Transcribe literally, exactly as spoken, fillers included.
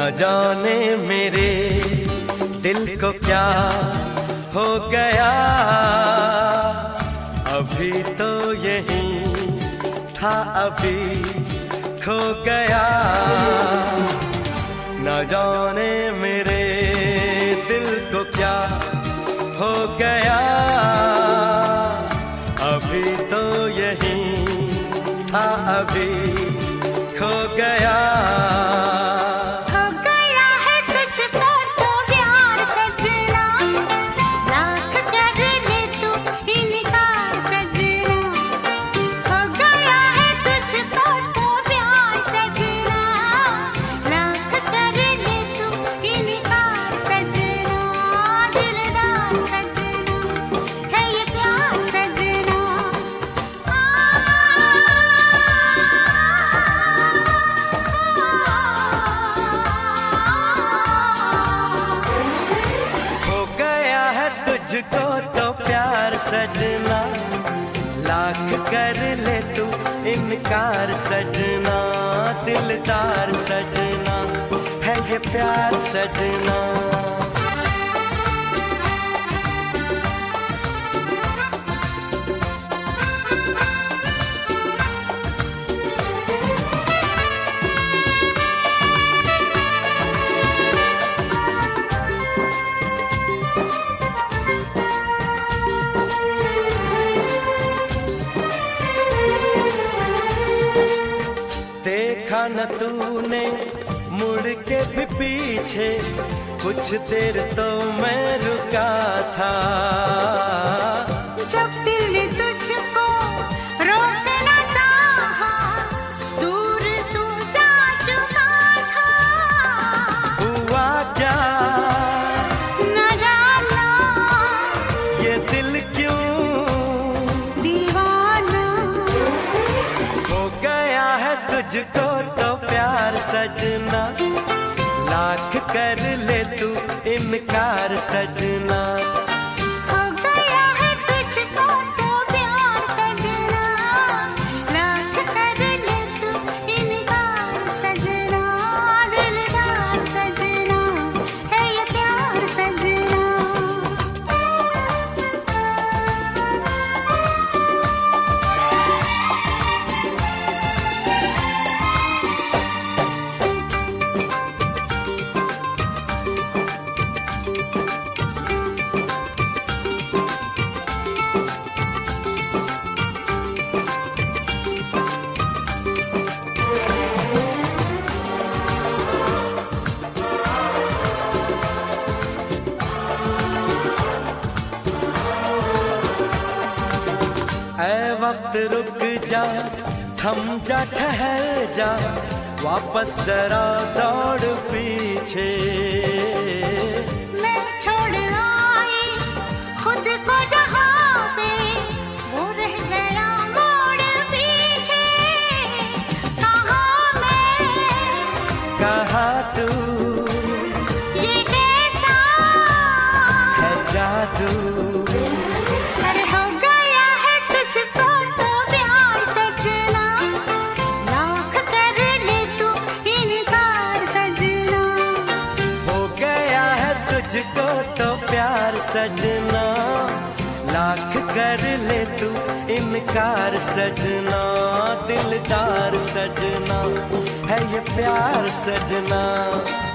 जाने मेरे दिल को क्या हो गया, अभी तो यही था अभी खो गया। न जाने मेरे दिल को क्या हो गया, अभी तो यही था अभी खो गया। तुझको तो प्यार सजना, लाख कर ले तू इनकार सजना, दिलदार सजना है ये प्यार सजना। देखा न तूने मुड़ के भी पीछे, कुछ देर तो मैं रुका था। जब दिल तुझको रोकना चाहा, दूर तू जा चुका था। हुआ क्या न जाना, ये दिल क्यों दीवाना हो गया है तुझको तो प्यार सजना, लाख कर ले तू इनकार सजना। हो गया है तुझको तो प्यार सजना, लाख कर ले तू इनकार सजना, दिलदार सजना है ये प्यार सजना। ऐ वक्त रुक जा, थम जा, ठहर जा, वापस जरा दौड़ पीछे। मैं छोड़ आई खुद को जहाँ पे, वो रह गया मोड़ पीछे। कहाँ मैं कहाँ तू, ये कैसा है जादू। अरे हो गया है तुझको तो प्यार सजना, लाख कर ले तू इनकार सजना। हो गया है तुझको तो प्यार सजना, लाख कर ले तू इनकार सजना, दिलदार सजना है ये प्यार सजना।